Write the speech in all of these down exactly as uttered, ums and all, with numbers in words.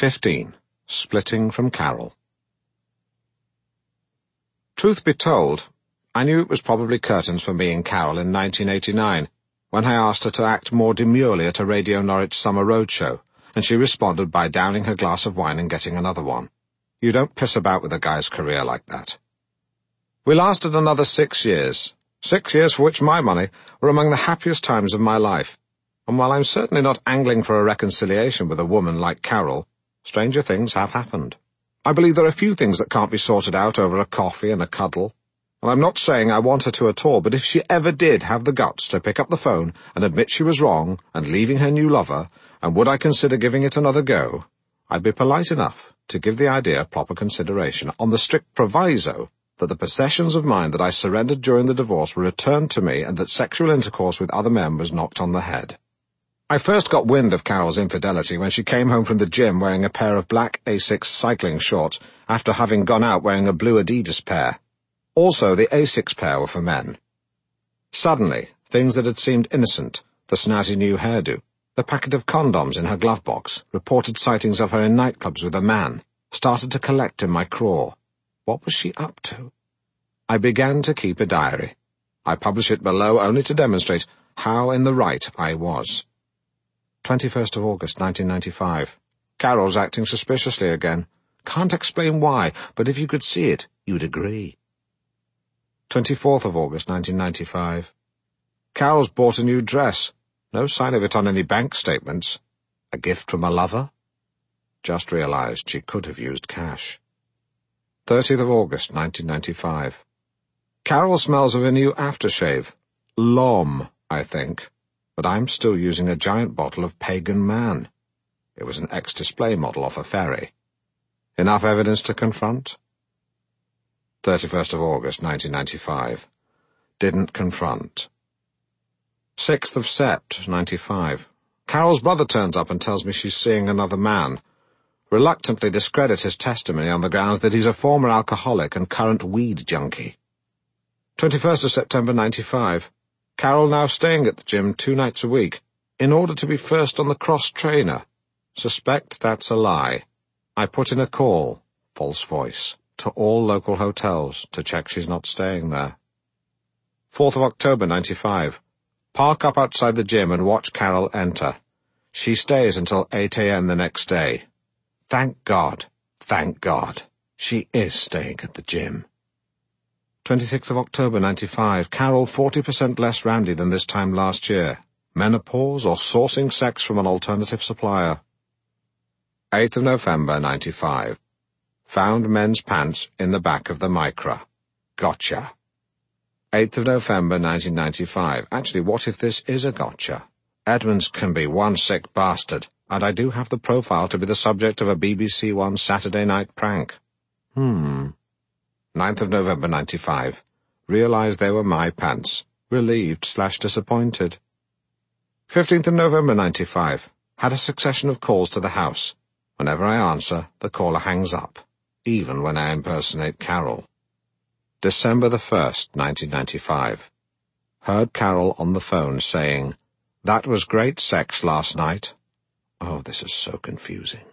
fifteen. Splitting from Carol. Truth be told, I knew it was probably curtains for me and Carol in nineteen eighty-nine, when I asked her to act more demurely at a Radio Norwich summer roadshow, and she responded by downing her glass of wine and getting another one. You don't piss about with a guy's career like that. We lasted another six years, six years for which my money were among the happiest times of my life, and while I'm certainly not angling for a reconciliation with a woman like Carol, stranger things have happened. I believe there are few things that can't be sorted out over a coffee and a cuddle, and I'm not saying I want her to at all, but if she ever did have the guts to pick up the phone and admit she was wrong and leaving her new lover, and would I consider giving it another go, I'd be polite enough to give the idea proper consideration, on the strict proviso that the possessions of mine that I surrendered during the divorce were returned to me and that sexual intercourse with other men was knocked on the head. I first got wind of Carol's infidelity when she came home from the gym wearing a pair of black Asics cycling shorts after having gone out wearing a blue Adidas pair. Also, the Asics pair were for men. Suddenly, things that had seemed innocent, the snazzy new hairdo, the packet of condoms in her glove box, reported sightings of her in nightclubs with a man, started to collect in my craw. What was she up to? I began to keep a diary. I publish it below only to demonstrate how in the right I was. twenty-first of August, nineteen ninety-five. Carol's acting suspiciously again. Can't explain why, but if you could see it, you'd agree. twenty-fourth of August, nineteen ninety-five. Carol's bought a new dress. No sign of it on any bank statements. A gift from a lover? Just realized she could have used cash. thirtieth of August, nineteen ninety-five. Carol smells of a new aftershave. L'Homme, I think. But I'm still using a giant bottle of Pagan Man. It was an ex-display model off a ferry. Enough evidence to confront? thirty-first of August, nineteen ninety-five. Didn't confront. sixth of Sept, ninety-five. Carol's brother turns up and tells me she's seeing another man. Reluctantly discredit his testimony on the grounds that he's a former alcoholic and current weed junkie. twenty-first of September, ninety-five. Carol now staying at the gym two nights a week, in order to be first on the cross-trainer. Suspect that's a lie. I put in a call, false voice, to all local hotels to check she's not staying there. fourth of October, ninety-five. Park up outside the gym and watch Carol enter. She stays until eight a m the next day. Thank God, thank God, she is staying at the gym. twenty-sixth of October, ninety-five. Carol forty percent less randy than this time last year. Menopause or sourcing sex from an alternative supplier. eighth of November, ninety-five. Found men's pants in the back of the Micra. Gotcha. eighth of November, nineteen ninety-five. Actually, what if this is a gotcha? Edmonds can be one sick bastard, and I do have the profile to be the subject of a B B C One Saturday night prank. Hmm. ninth of November, ninety-five. Realized they were my pants. Relieved slash disappointed. fifteenth of November, ninety-five. Had a succession of calls to the house. Whenever I answer, the caller hangs up, even when I impersonate Carol. December the first, nineteen ninety-five. Heard Carol on the phone saying, "That was great sex last night." Oh, this is so confusing.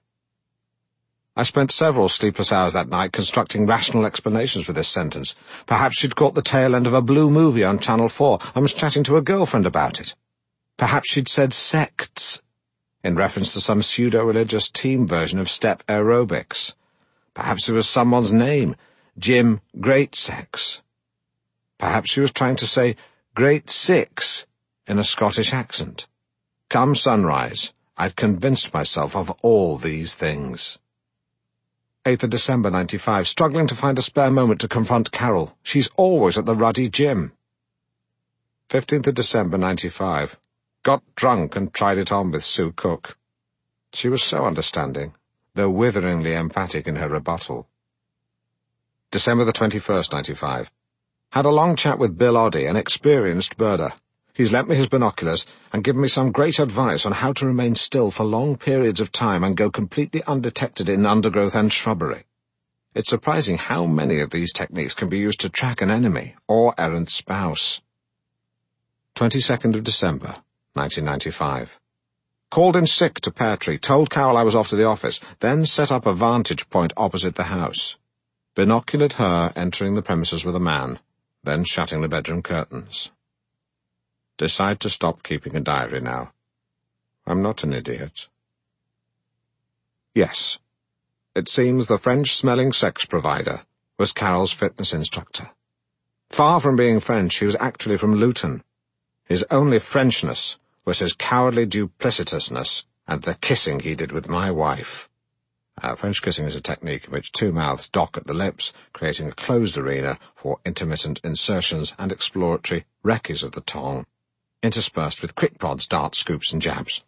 I spent several sleepless hours that night constructing rational explanations for this sentence. Perhaps she'd caught the tail end of a blue movie on Channel four and was chatting to a girlfriend about it. Perhaps she'd said sects, in reference to some pseudo-religious team version of step aerobics. Perhaps it was someone's name, Jim Great Sex. Perhaps she was trying to say Great Six in a Scottish accent. Come sunrise, I'd convinced myself of all these things. eighth of December, ninety-five. Struggling to find a spare moment to confront Carol. She's always at the ruddy gym. fifteenth of December, ninety-five. Got drunk and tried it on with Sue Cook. She was so understanding, though witheringly emphatic in her rebuttal. December the twenty-first, ninety-five. Had a long chat with Bill Oddie, an experienced birder. He's lent me his binoculars and given me some great advice on how to remain still for long periods of time and go completely undetected in undergrowth and shrubbery. It's surprising how many of these techniques can be used to track an enemy or errant spouse. twenty-second of December, nineteen ninety-five. Called in sick to Pear Tree, told Carol I was off to the office, then set up a vantage point opposite the house. Binoculared her entering the premises with a man, then shutting the bedroom curtains. Decide to stop keeping a diary now. I'm not an idiot. Yes. It seems the French-smelling sex provider was Carol's fitness instructor. Far from being French, he was actually from Luton. His only Frenchness was his cowardly duplicitousness and the kissing he did with my wife. Uh, French kissing is a technique in which two mouths dock at the lips, creating a closed arena for intermittent insertions and exploratory recces of the tongue, interspersed with quick prods, darts, scoops, and jabs.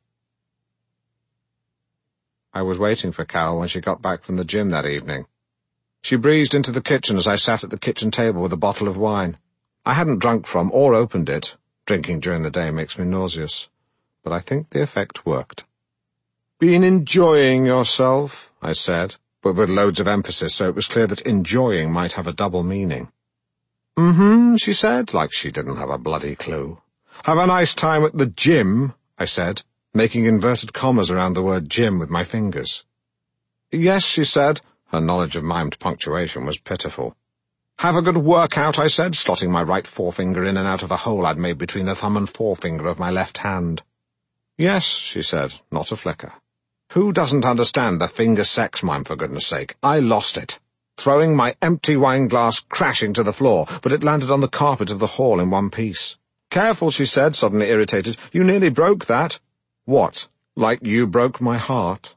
I was waiting for Carol when she got back from the gym that evening. She breezed into the kitchen as I sat at the kitchen table with a bottle of wine. I hadn't drunk from or opened it. Drinking during the day makes me nauseous. But I think the effect worked. "Been enjoying yourself?" I said, but with loads of emphasis, so it was clear that enjoying might have a double meaning. "Mm-hmm," she said, like she didn't have a bloody clue. "Have a nice time at the gym," I said, making inverted commas around the word gym with my fingers. "Yes," she said. Her knowledge of mimed punctuation was pitiful. "Have a good workout," I said, slotting my right forefinger in and out of a hole I'd made between the thumb and forefinger of my left hand. "Yes," she said, not a flicker. Who doesn't understand the finger sex mime, for goodness sake? I lost it, throwing my empty wine glass crashing to the floor, but it landed on the carpet of the hall in one piece. "Careful," she said, suddenly irritated. "You nearly broke that." "What? Like you broke my heart?"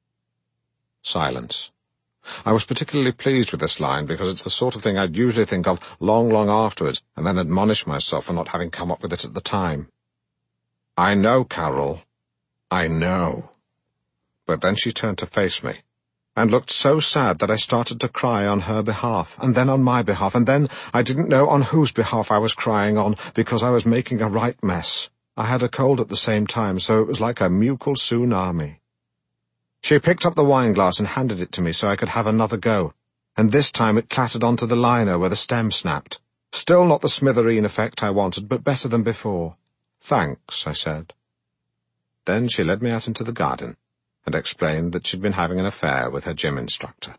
Silence. I was particularly pleased with this line because it's the sort of thing I'd usually think of long, long afterwards and then admonish myself for not having come up with it at the time. "I know, Carol. I know." But then she turned to face me and looked so sad that I started to cry on her behalf, and then on my behalf, and then I didn't know on whose behalf I was crying on because I was making a right mess. I had a cold at the same time, so it was like a mucal tsunami. She picked up the wine glass and handed it to me so I could have another go, and this time it clattered onto the liner where the stem snapped. Still not the smithereen effect I wanted, but better than before. "Thanks," I said. Then she led me out into the garden and explained that she'd been having an affair with her gym instructor.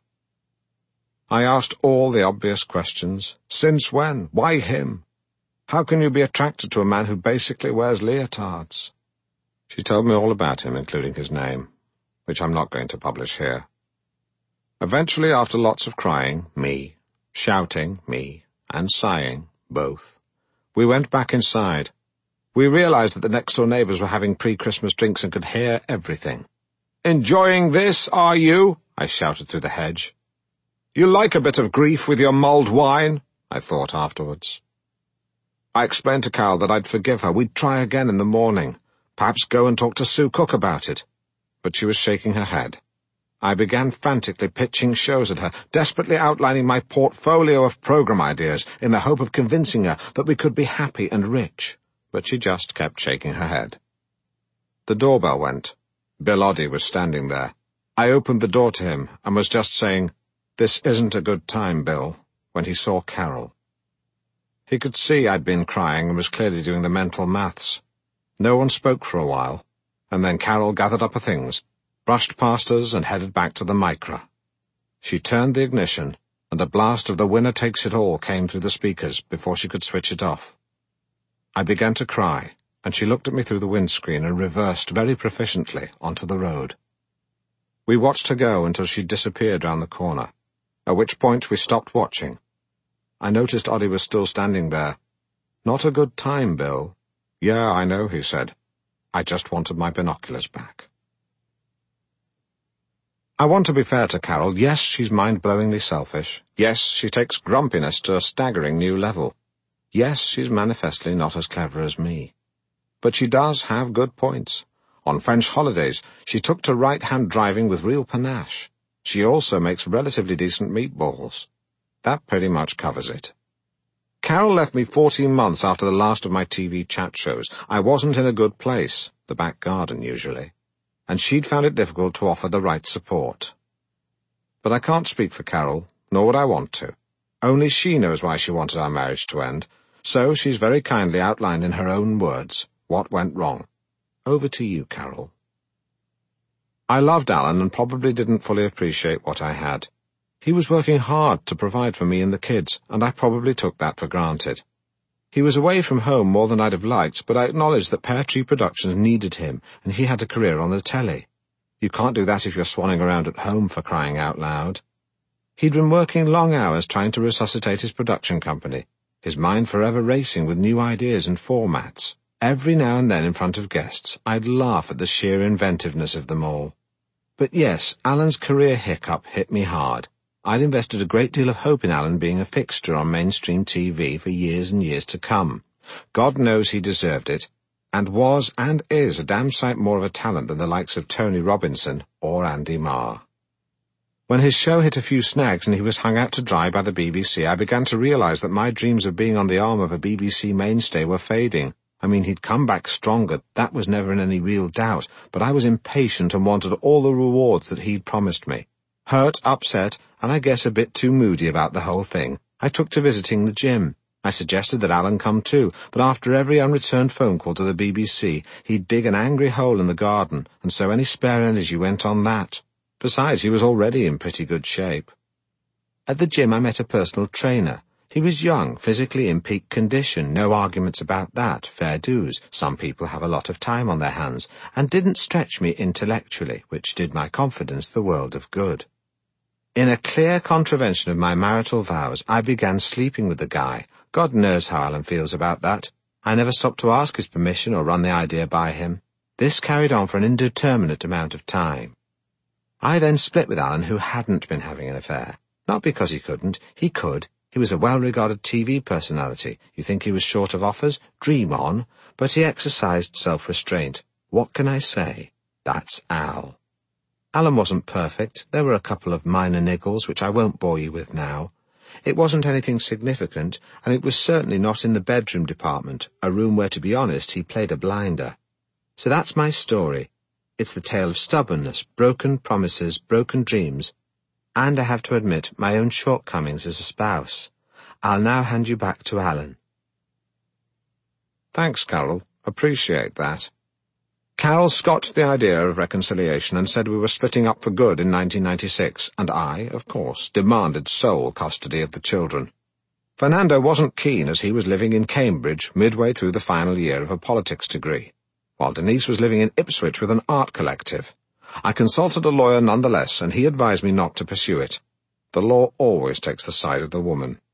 I asked all the obvious questions. Since when? Why him? How can you be attracted to a man who basically wears leotards? She told me all about him, including his name, which I'm not going to publish here. Eventually, after lots of crying, me, shouting, me, and sighing, both, we went back inside. We realized that the next-door neighbors were having pre-Christmas drinks and could hear everything. "Enjoying this, are you?" I shouted through the hedge. "You like a bit of grief with your mulled wine," I thought afterwards. I explained to Carol that I'd forgive her. We'd try again in the morning, perhaps go and talk to Sue Cook about it. But she was shaking her head. I began frantically pitching shows at her, desperately outlining my portfolio of program ideas in the hope of convincing her that we could be happy and rich, but she just kept shaking her head. The doorbell went. Bill Oddie was standing there. I opened the door to him and was just saying, "This isn't a good time, Bill," when he saw Carol. He could see I'd been crying and was clearly doing the mental maths. No one spoke for a while. And then Carol gathered up her things, brushed past us, and headed back to the Micra. She turned the ignition, and a blast of The Winner Takes It All came through the speakers before she could switch it off. I began to cry, and she looked at me through the windscreen and reversed very proficiently onto the road. We watched her go until she disappeared round the corner, at which point we stopped watching. I noticed Oddie was still standing there. "Not a good time, Bill." "Yeah, I know," he said. I just wanted my binoculars back. I want to be fair to Carol. Yes, she's mind-blowingly selfish. Yes, she takes grumpiness to a staggering new level. Yes, she's manifestly not as clever as me. But she does have good points. On French holidays, she took to right-hand driving with real panache. She also makes relatively decent meatballs. That pretty much covers it. Carol left me fourteen months after the last of my T V chat shows. I wasn't in a good place, the back garden usually, and she'd found it difficult to offer the right support. But I can't speak for Carol, nor would I want to. Only she knows why she wanted our marriage to end, so she's very kindly outlined in her own words what went wrong. Over to you, Carol. I loved Alan and probably didn't fully appreciate what I had. He was working hard to provide for me and the kids, and I probably took that for granted. He was away from home more than I'd have liked, but I acknowledged that Pear Tree Productions needed him, and he had a career on the telly. You can't do that if you're swanning around at home, for crying out loud. He'd been working long hours trying to resuscitate his production company, his mind forever racing with new ideas and formats. Every now and then in front of guests, I'd laugh at the sheer inventiveness of them all. But yes, Alan's career hiccup hit me hard. I'd invested a great deal of hope in Alan being a fixture on mainstream T V for years and years to come. God knows he deserved it, and was and is a damn sight more of a talent than the likes of Tony Robinson or Andy Marr. When his show hit a few snags and he was hung out to dry by the B B C, I began to realize that my dreams of being on the arm of a B B C mainstay were fading. I mean, he'd come back stronger, that was never in any real doubt, but I was impatient and wanted all the rewards that he'd promised me. Hurt, upset, and I guess a bit too moody about the whole thing, I took to visiting the gym. I suggested that Alan come too, but after every unreturned phone call to the B B C, he'd dig an angry hole in the garden, and so any spare energy went on that. Besides, he was already in pretty good shape. At the gym I met a personal trainer. He was young, physically in peak condition, no arguments about that, fair dues. Some people have a lot of time on their hands, and didn't stretch me intellectually, which did my confidence the world of good. In a clear contravention of my marital vows, I began sleeping with the guy. God knows how Alan feels about that. I never stopped to ask his permission or run the idea by him. This carried on for an indeterminate amount of time. I then split with Alan, who hadn't been having an affair. Not because he couldn't. He could. He was a well-regarded T V personality. You think he was short of offers? Dream on. But he exercised self-restraint. What can I say? That's Al. Alan wasn't perfect. There were a couple of minor niggles, which I won't bore you with now. It wasn't anything significant, and it was certainly not in the bedroom department, a room where, to be honest, he played a blinder. So that's my story. It's the tale of stubbornness, broken promises, broken dreams, and I have to admit my own shortcomings as a spouse. I'll now hand you back to Alan. Thanks, Carol. Appreciate that. Carol scotched the idea of reconciliation and said we were splitting up for good in nineteen ninety-six, and I, of course, demanded sole custody of the children. Fernando wasn't keen, as he was living in Cambridge midway through the final year of a politics degree, while Denise was living in Ipswich with an art collective. I consulted a lawyer nonetheless, and he advised me not to pursue it. The law always takes the side of the woman.